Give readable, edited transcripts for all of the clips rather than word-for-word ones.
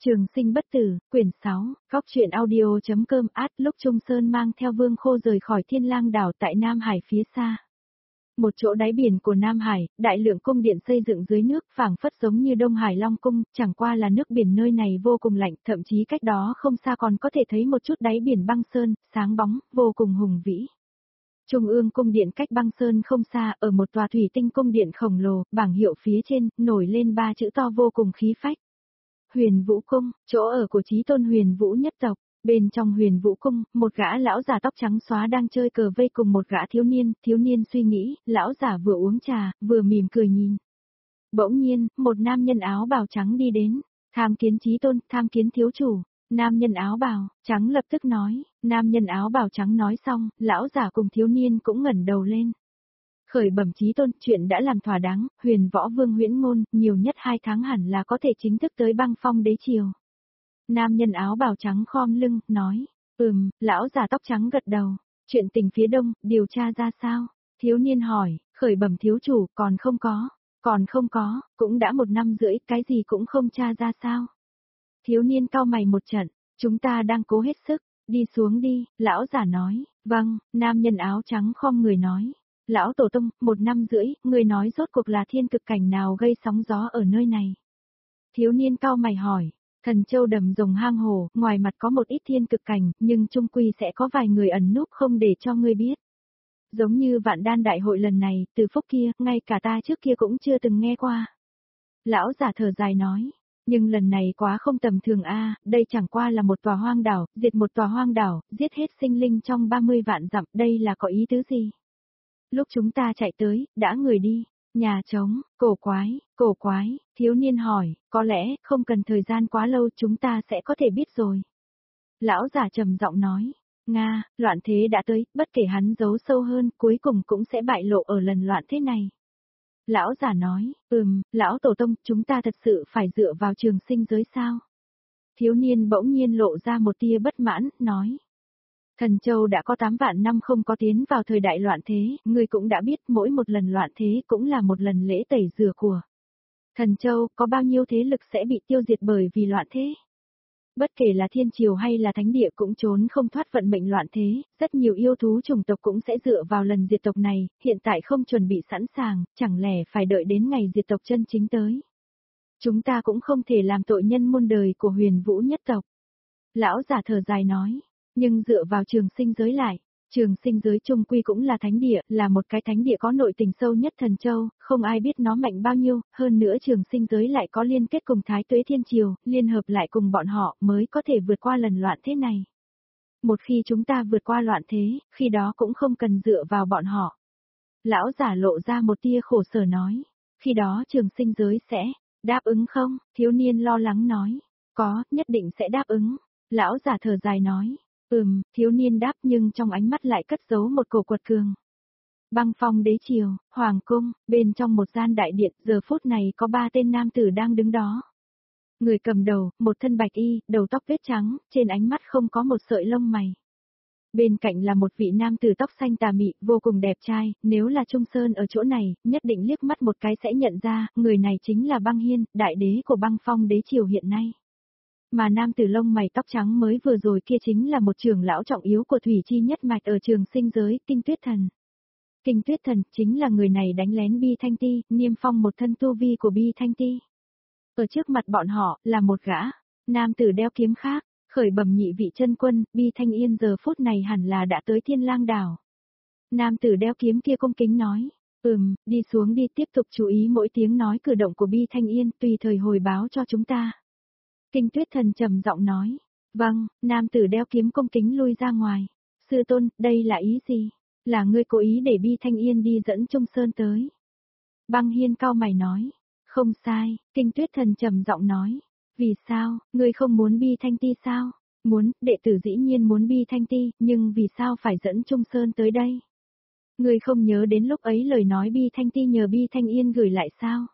Trường sinh bất tử, quyển 6, góc truyện audio.com. Lúc Trung Sơn mang theo Vương Khô rời khỏi Thiên Lang đảo tại Nam Hải phía xa. Một chỗ đáy biển của Nam Hải, đại lượng cung điện xây dựng dưới nước, phảng phất giống như Đông Hải Long cung, chẳng qua là nước biển nơi này vô cùng lạnh, thậm chí cách đó không xa còn có thể thấy một chút đáy biển băng sơn, sáng bóng, vô cùng hùng vĩ. Trung ương cung điện cách băng sơn không xa, ở một tòa thủy tinh cung điện khổng lồ, bảng hiệu phía trên, nổi lên 3 chữ to vô cùng khí phách. Huyền Vũ Cung, chỗ ở của Chí Tôn Huyền Vũ nhất tộc. Bên trong Huyền Vũ Cung, một gã lão già tóc trắng xóa đang chơi cờ vây cùng một gã thiếu niên suy nghĩ, lão già vừa uống trà, vừa mỉm cười nhìn. Bỗng nhiên, một nam nhân áo bào trắng đi đến, tham kiến Chí Tôn, tham kiến thiếu chủ. Nam nhân áo bào trắng lập tức nói, nam nhân áo bào trắng nói xong, lão già cùng thiếu niên cũng ngẩng đầu lên. Khởi bẩm Chí Tôn, chuyện đã làm thỏa đáng, Huyền Võ Vương Huyễn Ngôn, nhiều nhất 2 tháng hẳn là có thể chính thức tới Băng Phong Đế Triều. Nam nhân áo bào trắng khom lưng, nói, lão già tóc trắng gật đầu, chuyện tình phía đông, điều tra ra sao? Thiếu niên hỏi, khởi bẩm thiếu chủ, còn không có, cũng đã 1 năm rưỡi, cái gì cũng không tra ra sao? Thiếu niên cau mày một trận, chúng ta đang cố hết sức, đi xuống đi, lão già nói, vâng, nam nhân áo trắng khom người nói. Lão tổ tông, 1 năm rưỡi, người nói rốt cuộc là thiên cực cảnh nào gây sóng gió ở nơi này? Thiếu niên cau mày hỏi, Thần Châu đầm rồng hang hồ, ngoài mặt có một ít thiên cực cảnh, nhưng chung quy sẽ có vài người ẩn núp không để cho ngươi biết. Giống như Vạn Đan đại hội lần này, từ phúc kia, ngay cả ta trước kia cũng chưa từng nghe qua. Lão giả thở dài nói, nhưng lần này quá không tầm thường a, đây chẳng qua là một tòa hoang đảo, diệt một tòa hoang đảo, giết hết sinh linh trong 30 vạn dặm, đây là có ý tứ gì? Lúc chúng ta chạy tới, đã người đi, nhà trống, cổ quái, thiếu niên hỏi, có lẽ, không cần thời gian quá lâu chúng ta sẽ có thể biết rồi. Lão giả trầm giọng nói, Nga, loạn thế đã tới, bất kể hắn giấu sâu hơn, cuối cùng cũng sẽ bại lộ ở lần loạn thế này. Lão giả nói, lão tổ tông, chúng ta thật sự phải dựa vào trường sinh giới sao? Thiếu niên bỗng nhiên lộ ra một tia bất mãn, nói. Thần Châu đã có 8 vạn năm không có tiến vào thời đại loạn thế, ngươi cũng đã biết mỗi một lần loạn thế cũng là một lần lễ tẩy rửa của Thần Châu, có bao nhiêu thế lực sẽ bị tiêu diệt bởi vì loạn thế? Bất kể là thiên triều hay là thánh địa cũng trốn không thoát vận mệnh loạn thế, rất nhiều yêu thú chủng tộc cũng sẽ dựa vào lần diệt tộc này, hiện tại không chuẩn bị sẵn sàng, chẳng lẽ phải đợi đến ngày diệt tộc chân chính tới. Chúng ta cũng không thể làm tội nhân muôn đời của Huyền Vũ nhất tộc. Lão giả thở dài nói. Nhưng dựa vào trường sinh giới lại, trường sinh giới chung quy cũng là thánh địa, là một cái thánh địa có nội tình sâu nhất Thần Châu, không ai biết nó mạnh bao nhiêu, hơn nữa trường sinh giới lại có liên kết cùng Thái Tuế Thiên Triều, liên hợp lại cùng bọn họ mới có thể vượt qua lần loạn thế này. Một khi chúng ta vượt qua loạn thế, khi đó cũng không cần dựa vào bọn họ. Lão giả lộ ra một tia khổ sở nói, khi đó trường sinh giới sẽ đáp ứng không? Thiếu niên lo lắng nói, có, nhất định sẽ đáp ứng. Lão giả thở dài nói. Thiếu niên đáp nhưng trong ánh mắt lại cất giấu một cổ quật cường. Băng Phong Đế Triều, Hoàng Cung, bên trong một gian đại điện, giờ phút này có 3 tên nam tử đang đứng đó. Người cầm đầu, một thân bạch y, đầu tóc vết trắng, trên ánh mắt không có một sợi lông mày. Bên cạnh là một vị nam tử tóc xanh tà mị, vô cùng đẹp trai, nếu là Trung Sơn ở chỗ này, nhất định liếc mắt một cái sẽ nhận ra, người này chính là Băng Hiên, đại đế của Băng Phong Đế Triều hiện nay. Mà nam tử lông mày tóc trắng mới vừa rồi kia chính là một trưởng lão trọng yếu của Thủy Chi nhất mạch ở trường sinh giới, Kinh Tuyết Thần. Kinh Tuyết Thần chính là người này đánh lén Bi Thanh Ti, niêm phong một thân tu vi của Bi Thanh Ti. Ở trước mặt bọn họ, là một gã, nam tử đeo kiếm khác, khởi bẩm nhị vị chân quân, Bi Thanh Yên giờ phút này hẳn là đã tới Thiên Lang đảo. Nam tử đeo kiếm kia cung kính nói, đi xuống đi, tiếp tục chú ý mỗi tiếng nói cử động của Bi Thanh Yên, tùy thời hồi báo cho chúng ta. Kinh Tuyết Thần trầm giọng nói, vâng, nam tử đeo kiếm cung kính lui ra ngoài. Sư tôn, đây là ý gì? Là ngươi cố ý để Bi Thanh Yên đi dẫn Trung Sơn tới. Băng Hiên cau mày nói, không sai, Kinh Tuyết Thần trầm giọng nói, vì sao, ngươi không muốn Bi Thanh Ti sao? Muốn, đệ tử dĩ nhiên muốn Bi Thanh Ti, nhưng vì sao phải dẫn Trung Sơn tới đây? Ngươi không nhớ đến lúc ấy lời nói Bi Thanh Ti nhờ Bi Thanh Yên gửi lại sao?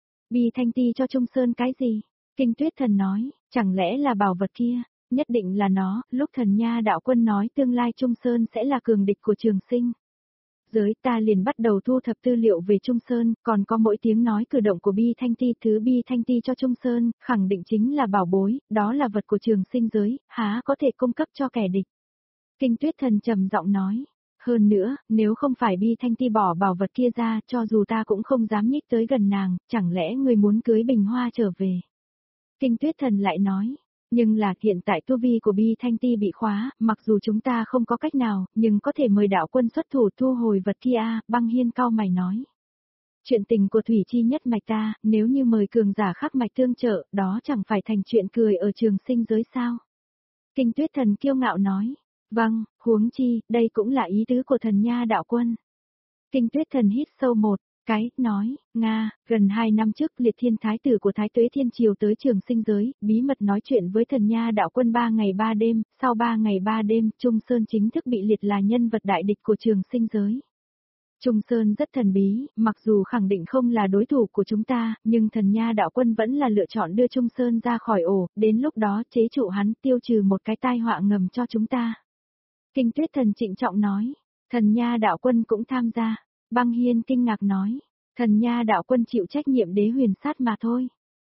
Bi Thanh Ti cho Trung Sơn cái gì? Kinh Tuyết Thần nói, chẳng lẽ là bảo vật kia, nhất định là nó, lúc Thần Nha đạo quân nói tương lai Trung Sơn sẽ là cường địch của Trường Sinh. giới ta liền bắt đầu thu thập tư liệu về Trung Sơn, còn có mỗi tiếng nói cử động của Bi Thanh Ti, thứ Bi Thanh Ti cho Trung Sơn, khẳng định chính là bảo bối, đó là vật của trường sinh giới, há có thể cung cấp cho kẻ địch. Kinh Tuyết Thần trầm giọng nói. Hơn nữa, nếu không phải Bi Thanh Ti bỏ bảo vật kia ra, cho dù ta cũng không dám nhích tới gần nàng, chẳng lẽ người muốn cưới Bình Hoa trở về. Kinh Tuyết Thần lại nói, nhưng là hiện tại tu vi của Bi Thanh Ti bị khóa, mặc dù chúng ta không có cách nào, nhưng có thể mời đạo quân xuất thủ thu hồi vật kia. Băng Hiên cau mày nói. Chuyện tình của Thủy Chi nhất mạch ta, nếu như mời cường giả khắc mạch tương trợ, đó chẳng phải thành chuyện cười ở trường sinh giới sao. Kinh Tuyết Thần kiêu ngạo nói. Vâng, huống chi, đây cũng là ý tứ của thần nha đạo quân. Kinh Tuyết Thần hít sâu một cái, nói, Nga, gần 2 năm trước Liệt Thiên Thái tử của Thái Tuế Thiên Triều tới trường sinh giới, bí mật nói chuyện với thần nha đạo quân 3 ngày 3 đêm, sau 3 ngày 3 đêm, Trung Sơn chính thức bị liệt là nhân vật đại địch của trường sinh giới. Trung Sơn rất thần bí, mặc dù khẳng định không là đối thủ của chúng ta, nhưng thần nha đạo quân vẫn là lựa chọn đưa Trung Sơn ra khỏi ổ, đến lúc đó chế trụ hắn tiêu trừ một cái tai họa ngầm cho chúng ta. Kinh Tuyết Thần trịnh trọng nói, thần nha đạo quân cũng tham gia. Băng Hiên kinh ngạc nói, thần nha đạo quân chịu trách nhiệm đế huyền sát mà thôi.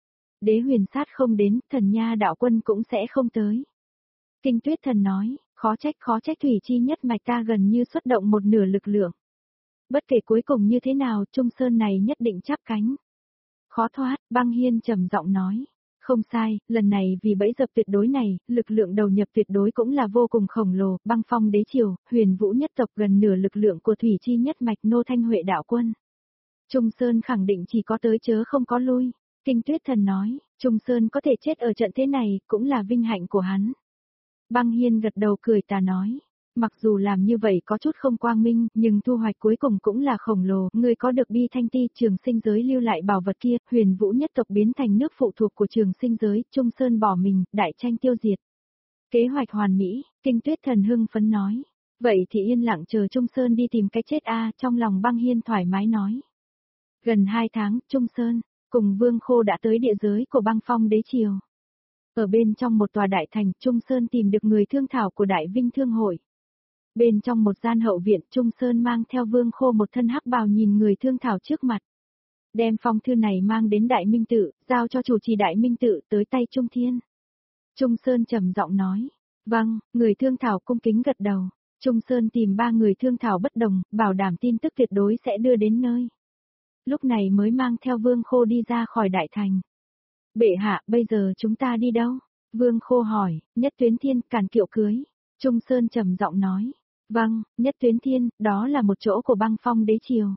Đế huyền sát không đến, thần nha đạo quân cũng sẽ không tới. Kinh Tuyết Thần nói, khó trách Thủy Chi nhất mạch ta gần như xuất động một nửa lực lượng. Bất kể cuối cùng như thế nào, Trung Sơn này nhất định chắp cánh. Khó thoát, Băng Hiên trầm giọng nói. Không sai, lần này vì bẫy dập tuyệt đối này, lực lượng đầu nhập tuyệt đối cũng là vô cùng khổng lồ, Băng Phong đế triều, Huyền Vũ nhất tộc gần nửa lực lượng của Thủy Chi nhất mạch Nô Thanh Huệ đạo quân. Trung Sơn khẳng định chỉ có tới chớ không có lui. Kinh Tuyết Thần nói, Trung Sơn có thể chết ở trận thế này, cũng là vinh hạnh của hắn. Băng Hiên gật đầu cười tà nói. Mặc dù làm như vậy có chút không quang minh, nhưng thu hoạch cuối cùng cũng là khổng lồ, người có được Bi Thanh Ti trường sinh giới lưu lại bảo vật kia, Huyền Vũ nhất tộc biến thành nước phụ thuộc của trường sinh giới, Trung Sơn bỏ mình, đại tranh tiêu diệt. Kế hoạch hoàn mỹ, Kinh Tuyết Thần hưng phấn nói. Vậy thì yên lặng chờ Trung Sơn đi tìm cái chết trong lòng Băng Hiên thoải mái nói. Gần 2 tháng, Trung Sơn, cùng Vương Khô đã tới địa giới của Băng Phong đế triều. Ở bên trong một tòa đại thành, Trung Sơn tìm được người thương thảo của Đại Vinh Thương Hội. Bên trong một gian hậu viện, Trung Sơn mang theo Vương Khô một thân hắc bào nhìn người thương thảo trước mặt. Đem phong thư này mang đến Đại Minh Tự, giao cho chủ trì Đại Minh Tự tới tay Trung Thiên. Trung Sơn trầm giọng nói. Vâng, người thương thảo cung kính gật đầu. Trung Sơn tìm 3 người thương thảo bất đồng, bảo đảm tin tức tuyệt đối sẽ đưa đến nơi. Lúc này mới mang theo Vương Khô đi ra khỏi đại thành. Bệ hạ, bây giờ chúng ta đi đâu? Vương Khô hỏi, Nhất Tuyến Thiên, Càn Kiệu Cưới. Trung Sơn trầm giọng nói. Vâng, Nhất Tuyến Thiên, đó là một chỗ của Băng Phong đế triều.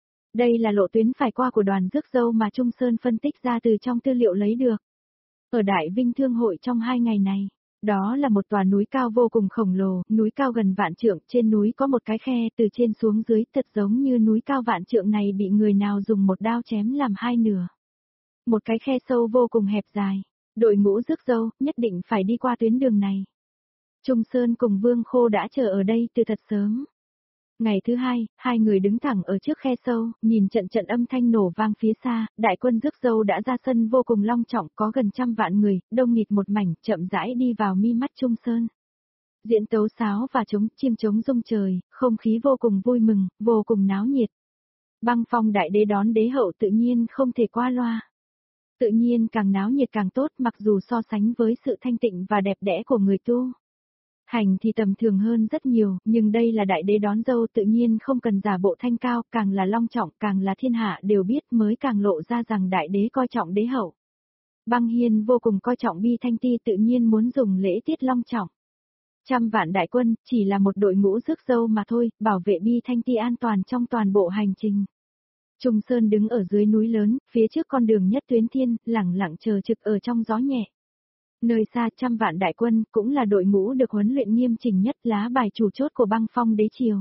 Đây là lộ tuyến phải qua của đoàn rước dâu mà Trung Sơn phân tích ra từ trong tư liệu lấy được. Ở Đại Vinh Thương Hội trong 2 ngày này, đó là một tòa núi cao vô cùng khổng lồ, núi cao gần vạn trượng, trên núi có một cái khe từ trên xuống dưới thật giống như núi cao vạn trượng này bị người nào dùng một đao chém làm 2 nửa. Một cái khe sâu vô cùng hẹp dài, đội ngũ rước dâu nhất định phải đi qua tuyến đường này. Trung Sơn cùng Vương Khô đã chờ ở đây từ thật sớm. Ngày thứ 2, 2 người đứng thẳng ở trước khe sâu, nhìn trận âm thanh nổ vang phía xa, đại quân rước dâu đã ra sân vô cùng long trọng, có gần 100 vạn người, đông nghịt một mảnh, chậm rãi đi vào mi mắt Trung Sơn. Diễn tấu sáo và chim trống rung trời, không khí vô cùng vui mừng, vô cùng náo nhiệt. Băng Phong đại đế đón đế hậu tự nhiên không thể qua loa. Tự nhiên càng náo nhiệt càng tốt, mặc dù so sánh với sự thanh tịnh và đẹp đẽ của người tu. Hành thì tầm thường hơn rất nhiều, nhưng đây là đại đế đón dâu tự nhiên không cần giả bộ thanh cao, càng là long trọng, càng là thiên hạ đều biết mới càng lộ ra rằng đại đế coi trọng đế hậu. Băng Hiên vô cùng coi trọng Bi Thanh Ti tự nhiên muốn dùng lễ tiết long trọng. 100 vạn đại quân, chỉ là một đội ngũ rước dâu mà thôi, bảo vệ Bi Thanh Ti an toàn trong toàn bộ hành trình. Trung Sơn đứng ở dưới núi lớn, phía trước con đường Nhất Tuyến Thiên, lẳng lặng chờ trực ở trong gió nhẹ. Nơi xa 100 vạn đại quân, cũng là đội ngũ được huấn luyện nghiêm chỉnh nhất, lá bài chủ chốt của Băng Phong đế triều.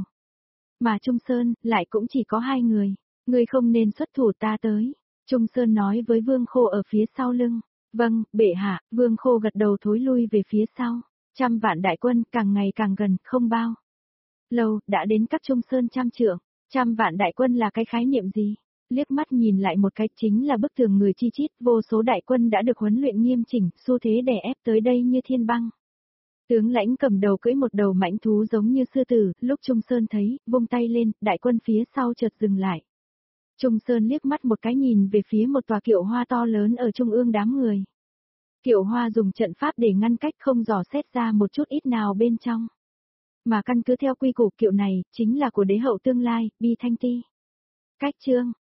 Mà Trung Sơn, lại cũng chỉ có 2 người. Người không nên xuất thủ, ta tới. Trung Sơn nói với Vương Khô ở phía sau lưng. Vâng, bệ hạ. Vương Khô gật đầu thối lui về phía sau. 100 vạn đại quân, càng ngày càng gần, không bao lâu, đã đến các Trung Sơn 100 trượng. 100 vạn đại quân là cái khái niệm gì? Liếc mắt nhìn lại một cái chính là bức tường người chi chít, vô số đại quân đã được huấn luyện nghiêm chỉnh, xu thế đè ép tới đây như thiên băng. Tướng lãnh cầm đầu cưỡi một đầu mãnh thú giống như sư tử, lúc Trung Sơn thấy, vung tay lên, đại quân phía sau chợt dừng lại. Trung Sơn liếc mắt một cái nhìn về phía một tòa kiệu hoa to lớn ở trung ương đám người. Kiệu hoa dùng trận pháp để ngăn cách không dò xét ra một chút ít nào bên trong. Mà căn cứ theo quy củ kiệu này, chính là của đế hậu tương lai, Bi Thanh Ti. Cách chương